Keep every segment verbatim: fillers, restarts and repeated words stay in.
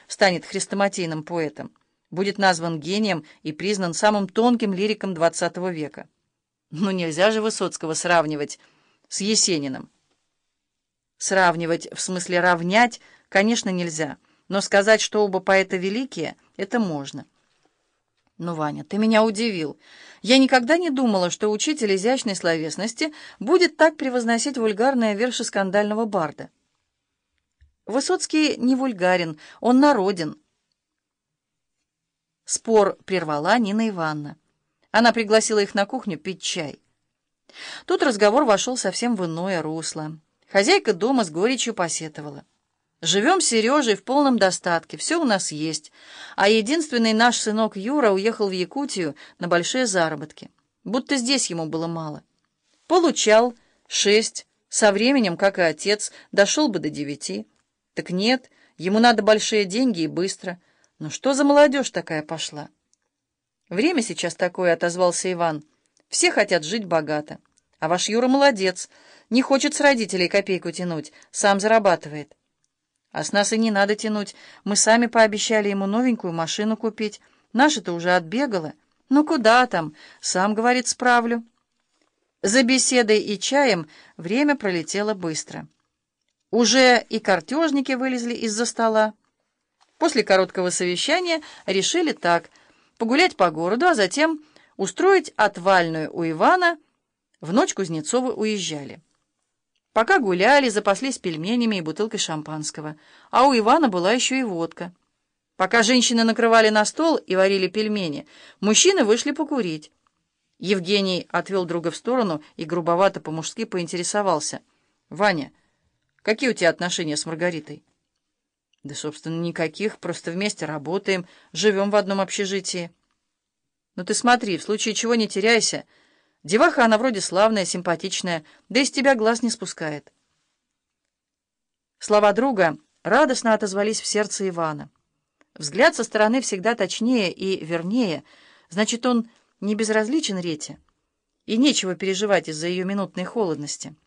станет хрестоматийным поэтом, будет назван гением и признан самым тонким лириком двадцатого века. Ну нельзя же Высоцкого сравнивать с Есениным. Сравнивать, в смысле равнять, конечно, нельзя, но сказать, что оба поэта великие, это можно. Ну, Ваня, ты меня удивил. Я никогда не думала, что учитель изящной словесности будет так превозносить вульгарные верши скандального барда. Высоцкий не вульгарен, он народен. Спор прервала Нина Ивановна. Она пригласила их на кухню пить чай. Тут разговор вошел совсем в иное русло. Хозяйка дома с горечью посетовала. «Живем с Сережей в полном достатке, все у нас есть, а единственный наш сынок Юра уехал в Якутию на большие заработки, будто здесь ему было мало. Получал шесть, со временем, как и отец, дошел бы до девяти. Так нет, ему надо большие деньги и быстро. Ну что за молодежь такая пошла?» «Время сейчас такое», — отозвался Иван. «Все хотят жить богато. А ваш Юра молодец, не хочет с родителей копейку тянуть, сам зарабатывает. А с нас и не надо тянуть. Мы сами пообещали ему новенькую машину купить. Наша-то уже отбегала. Ну куда там? Сам, говорит, справлю». За беседой и чаем время пролетело быстро. Уже и картежники вылезли из-за стола. После короткого совещания решили так: погулять по городу, а затем устроить отвальную у Ивана. В ночь Кузнецовы уезжали. Пока гуляли, запаслись пельменями и бутылкой шампанского, а у Ивана была еще и водка. Пока женщины накрывали на стол и варили пельмени, мужчины вышли покурить. Евгений отвел друга в сторону и грубовато по-мужски поинтересовался: «Ваня, какие у тебя отношения с Маргаритой?» «Да, собственно, никаких, просто вместе работаем, живем в одном общежитии». «Ну ты смотри, в случае чего не теряйся. Деваха она вроде славная, симпатичная, да из тебя глаз не спускает». Слова друга радостно отозвались в сердце Ивана. Взгляд со стороны всегда точнее и вернее, значит, он не безразличен Рете, и нечего переживать из-за ее минутной холодности.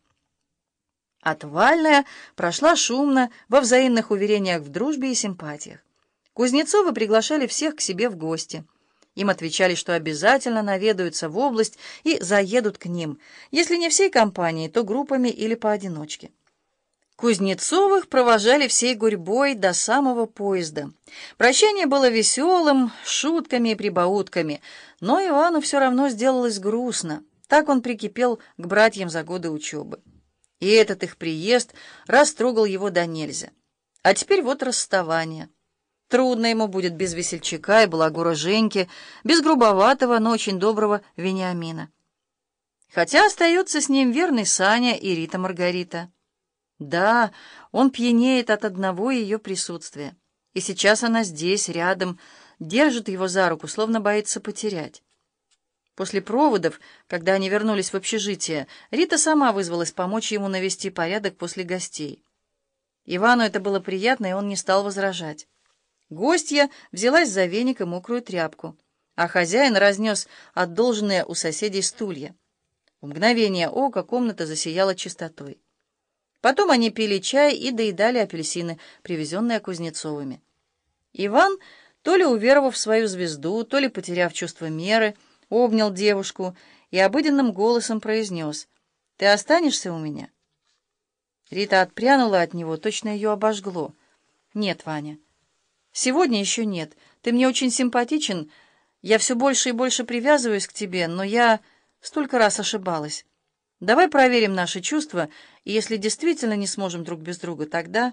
Отвальная прошла шумно, во взаимных уверениях в дружбе и симпатиях. Кузнецовы приглашали всех к себе в гости. Им отвечали, что обязательно наведаются в область и заедут к ним, если не всей компанией, то группами или поодиночке. Кузнецовых провожали всей гурьбой до самого поезда. Прощание было веселым, шутками и прибаутками, но Ивану все равно сделалось грустно. Так он прикипел к братьям за годы учебы. И этот их приезд растрогал его до нельзя. А теперь вот расставание. Трудно ему будет без весельчака и балагура Женьки, без грубоватого, но очень доброго Вениамина. Хотя остается с ним верный Саня и Рита Маргарита. Да, он пьянеет от одного ее присутствия. И сейчас она здесь, рядом, держит его за руку, словно боится потерять. После проводов, когда они вернулись в общежитие, Рита сама вызвалась помочь ему навести порядок после гостей. Ивану это было приятно, и он не стал возражать. Гостья взялась за веник и мокрую тряпку, а хозяин разнес одолженные у соседей стулья. В мгновение ока комната засияла чистотой. Потом они пили чай и доедали апельсины, привезенные Кузнецовыми. Иван, то ли уверовав в свою звезду, то ли потеряв чувство меры, обнял девушку и обыденным голосом произнес: «Ты останешься у меня?» Рита отпрянула от него, точно ее обожгло. «Нет, Ваня, сегодня еще нет. Ты мне очень симпатичен. Я все больше и больше привязываюсь к тебе, но я столько раз ошибалась. Давай проверим наши чувства, и если действительно не сможем друг без друга, тогда...»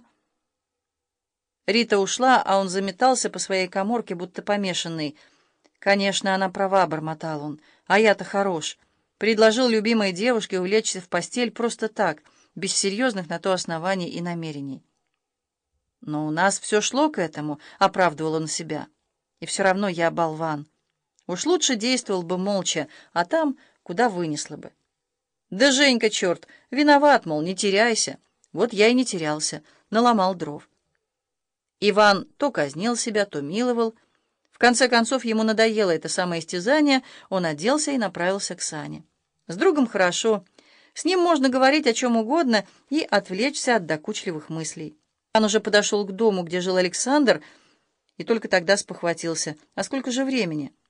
Рита ушла, а он заметался по своей каморке, будто помешанный. «Конечно, она права», — бормотал он, — «а я-то хорош. Предложил любимой девушке улечься в постель просто так, без серьезных на то оснований и намерений». «Но у нас все шло к этому», — оправдывал он себя. «И все равно я болван. Уж лучше действовал бы молча, а там куда вынесло бы». «Да Женька, черт, виноват, мол, не теряйся». Вот я и не терялся, наломал дров. Иван то казнил себя, то миловал. В конце концов, ему надоело это самоистязание, он оделся и направился к Сане. С другом хорошо, с ним можно говорить о чем угодно и отвлечься от докучливых мыслей. Он уже подошел к дому, где жил Александр, и только тогда спохватился. А сколько же времени?